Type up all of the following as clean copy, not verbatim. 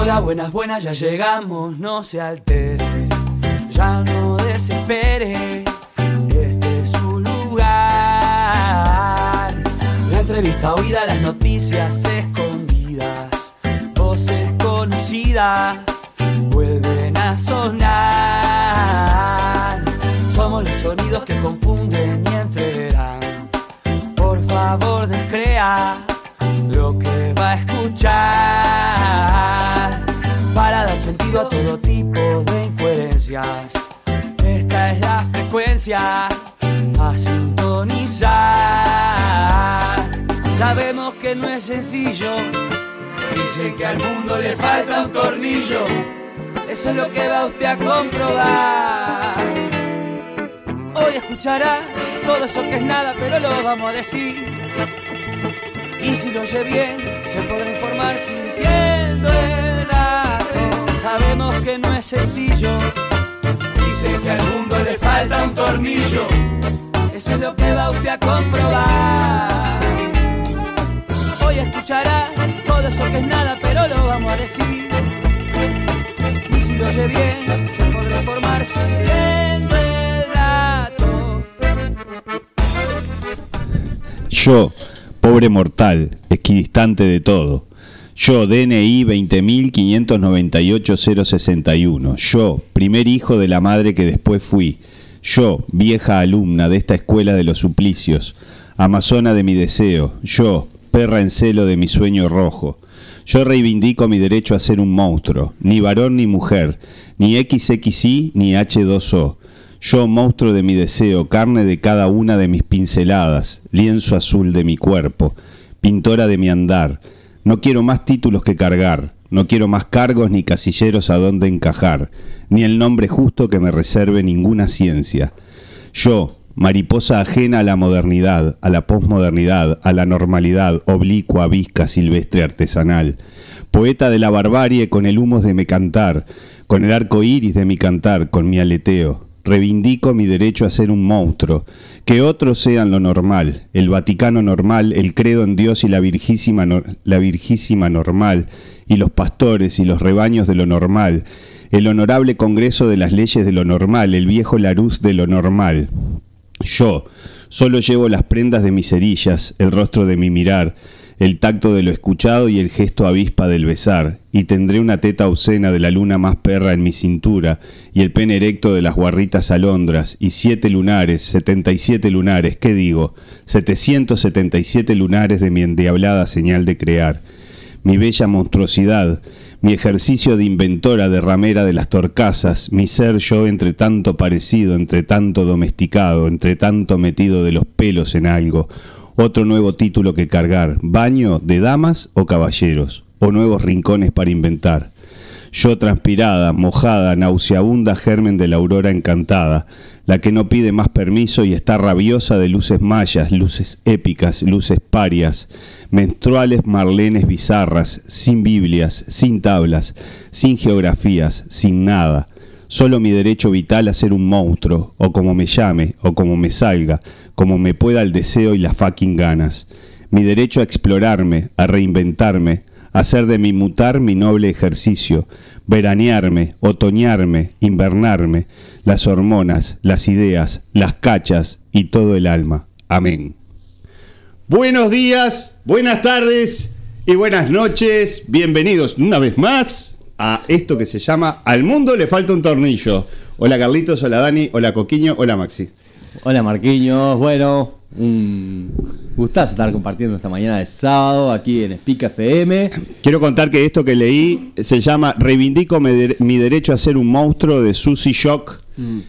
Hola, buenas, buenas, ya llegamos, no se altere, ya no desespere, este es su lugar. La entrevista oída, las noticias escondidas, voces conocidas vuelven a sonar. Somos los sonidos que confunden y entreverán. Por favor, descrea lo que va a escuchar, para dar sentido a todo tipo de incoherencias. Esta es la frecuencia a sintonizar. Sabemos que no es sencillo, dice que al mundo le falta un tornillo. Eso es lo que va usted a comprobar. Hoy escuchará todo eso que es nada, pero lo vamos a decir. Y si lo oye bien, se podrá informar sintiendo el dato. Sabemos que no es sencillo, dice que al mundo le falta un tornillo. Eso es lo que va usted a comprobar. Hoy escuchará todo eso que es nada, pero lo vamos a decir. Y si lo oye bien, se podrá informar sintiendo el dato. Yo, pobre mortal, equidistante de todo. Yo, DNI 20.598.061. Yo, primer hijo de la madre que después fui. Yo, vieja alumna de esta escuela de los suplicios. Amazona de mi deseo. Yo, perra en celo de mi sueño rojo. Yo reivindico mi derecho a ser un monstruo. Ni varón ni mujer. Ni XXI ni H2O. Yo, monstruo de mi deseo, carne de cada una de mis pinceladas, lienzo azul de mi cuerpo, pintora de mi andar. No quiero más títulos que cargar, no quiero más cargos ni casilleros a donde encajar, ni el nombre justo que me reserve ninguna ciencia. Yo, mariposa ajena a la modernidad, a la posmodernidad, a la normalidad, oblicua, visca, silvestre, artesanal. Poeta de la barbarie con el humo de mi cantar, con el arco iris de mi cantar, con mi aleteo. Reivindico mi derecho a ser un monstruo, que otros sean lo normal, el Vaticano normal, el credo en Dios y la virgísima normal, y los pastores y los rebaños de lo normal, el honorable Congreso de las leyes de lo normal, el viejo Larousse de lo normal. Yo solo llevo las prendas de mis cerillas, el rostro de mi mirar, el tacto de lo escuchado y el gesto avispa del besar, y tendré una teta obscena de la luna más perra en mi cintura, y el pene erecto de las guarritas alondras, y 7 lunares, 77 lunares, ¿qué digo? 777 lunares de mi endiablada señal de crear. Mi bella monstruosidad, mi ejercicio de inventora de ramera de las torcasas, mi ser yo entre tanto parecido, entre tanto domesticado, entre tanto metido de los pelos en algo. Otro nuevo título que cargar, baño de damas o caballeros, o nuevos rincones para inventar. Yo transpirada, mojada, nauseabunda germen de la aurora encantada, la que no pide más permiso y está rabiosa de luces mayas, luces épicas, luces parias, menstruales marlenes bizarras, sin Biblias, sin tablas, sin geografías, sin nada. Solo mi derecho vital a ser un monstruo, o como me llame, o como me salga, como me pueda el deseo y las fucking ganas. Mi derecho a explorarme, a reinventarme, a hacer de mi mutar mi noble ejercicio, veranearme, otoñarme, invernarme, las hormonas, las ideas, las cachas y todo el alma. Amén. Buenos días, buenas tardes y buenas noches. Bienvenidos una vez más a esto que se llama Al Mundo le falta un tornillo. Hola Carlitos, hola Dani, hola Coquiño, hola Maxi. Hola Marquinhos, bueno, un gustazo estar compartiendo esta mañana de sábado aquí en Espica FM. Quiero contar que esto que leí se llama Reivindico mi derecho a ser un monstruo, de Susie Shock.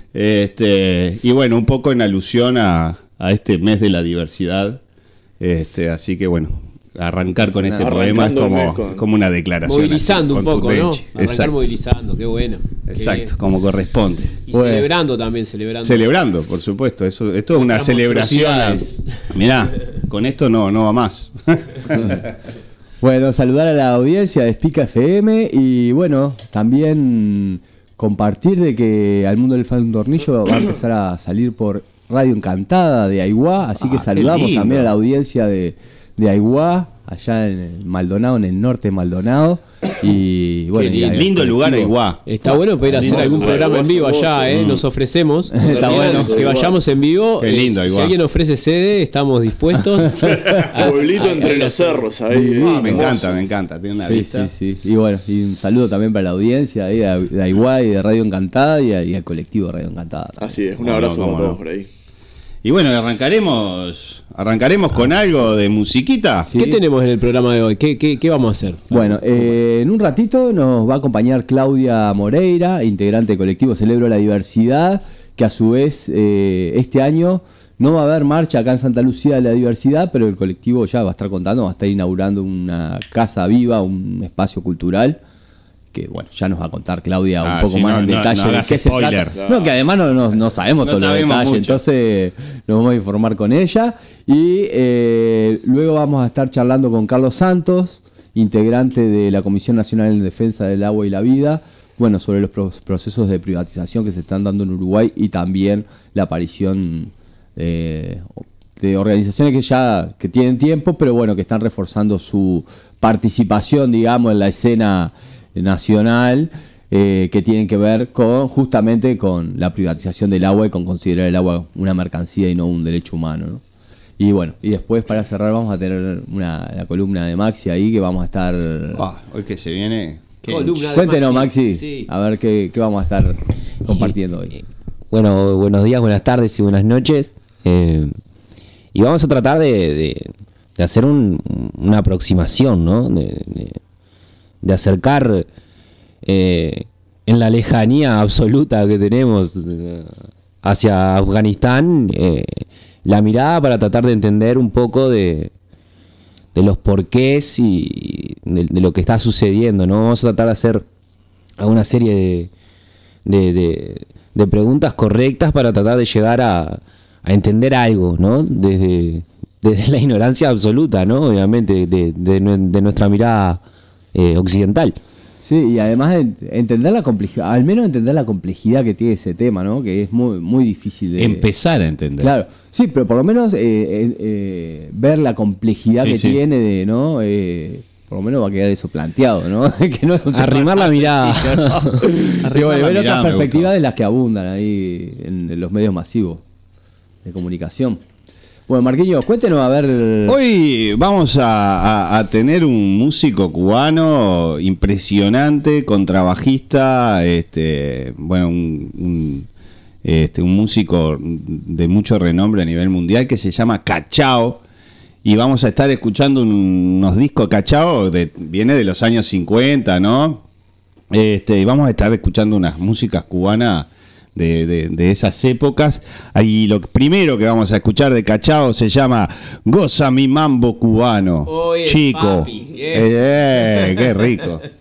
Y bueno, un poco en alusión a este mes de la diversidad. Así que bueno, arrancar con este poema es como una declaración. Movilizando un poco, ¿no? Arrancar Exacto. Movilizando, qué bueno. Exacto, como corresponde. Y bueno, celebrando también, Celebrando, por supuesto. Esto es una celebración. Mirá, con esto no va más. Bueno, saludar a la audiencia de Espica FM y bueno, también compartir de que Al Mundo le falta un tornillo va a empezar a salir por Radio Encantada de Aiguá, así que saludamos también a la audiencia de Aiguá, allá en el Maldonado, en el norte de Maldonado. Y bueno, lindo lugar Aiguá. Está bueno poder hacer algún programa en vivo allá, nos ofrecemos. Está bueno. Que vayamos en vivo. Qué lindo, si alguien ofrece sede, estamos dispuestos. Pueblito entre los cerros ahí. Me encanta, tiene una vista. Sí. Y bueno, y un saludo también para la audiencia ahí de Aiguá y de Radio Encantada y al colectivo Radio Encantada también. Así es, un abrazo para todos por ahí. Y bueno, arrancaremos con algo de musiquita. Sí. ¿Qué tenemos en el programa de hoy? ¿Qué vamos a hacer? Bueno, en un ratito nos va a acompañar Claudia Moreira, integrante del colectivo Celebro la Diversidad, que a su vez este año no va a haber marcha acá en Santa Lucía de la Diversidad, pero el colectivo ya va a estar contando, va a estar inaugurando una casa viva, un espacio cultural, que bueno, ya nos va a contar Claudia un poco más en detalle de qué se trata. No, que además no sabemos todos los detalles, entonces nos vamos a informar con ella. Y luego vamos a estar charlando con Carlos Santos, integrante de la Comisión Nacional en Defensa del Agua y la Vida, bueno, sobre los procesos de privatización que se están dando en Uruguay y también la aparición de organizaciones que tienen tiempo, pero bueno, que están reforzando su participación, digamos, en la escena nacional, que tienen que ver justamente con la privatización del agua y con considerar el agua una mercancía y no un derecho humano, ¿no? Y bueno, y después para cerrar vamos a tener la columna de Maxi ahí, que vamos a estar... hoy que se viene... Cuéntenos, Maxi, sí. A ver qué vamos a estar compartiendo hoy. Bueno, buenos días, buenas tardes y buenas noches. Y vamos a tratar de hacer una aproximación, ¿no? De acercar en la lejanía absoluta que tenemos hacia Afganistán la mirada para tratar de entender un poco de los porqués y de lo que está sucediendo, ¿no? Vamos a tratar de hacer una serie de preguntas correctas para tratar de llegar a entender algo, ¿no? Desde la ignorancia absoluta, ¿no? Obviamente, de nuestra mirada occidental. Sí, y además entender la complejidad, al menos entender la complejidad que tiene ese tema, ¿no? Que es muy, muy difícil de... Empezar a entender. Claro, sí, pero por lo menos ver la complejidad que tiene, ¿no? Por lo menos va a quedar eso planteado, ¿no? Que no arrimar la mirada. Y bueno, ver otras perspectivas de las que abundan ahí en los medios masivos de comunicación. Bueno, Marquinhos, cuéntenos a ver... Hoy vamos a tener un músico cubano impresionante, contrabajista, un músico de mucho renombre a nivel mundial que se llama Cachao. Y vamos a estar escuchando unos discos. Cachao viene de los años 50, ¿no? Y vamos a estar escuchando unas músicas cubanas de esas épocas. Y lo primero que vamos a escuchar de Cachao se llama Goza mi mambo cubano. Oye, chico. Papi, yes. Qué rico.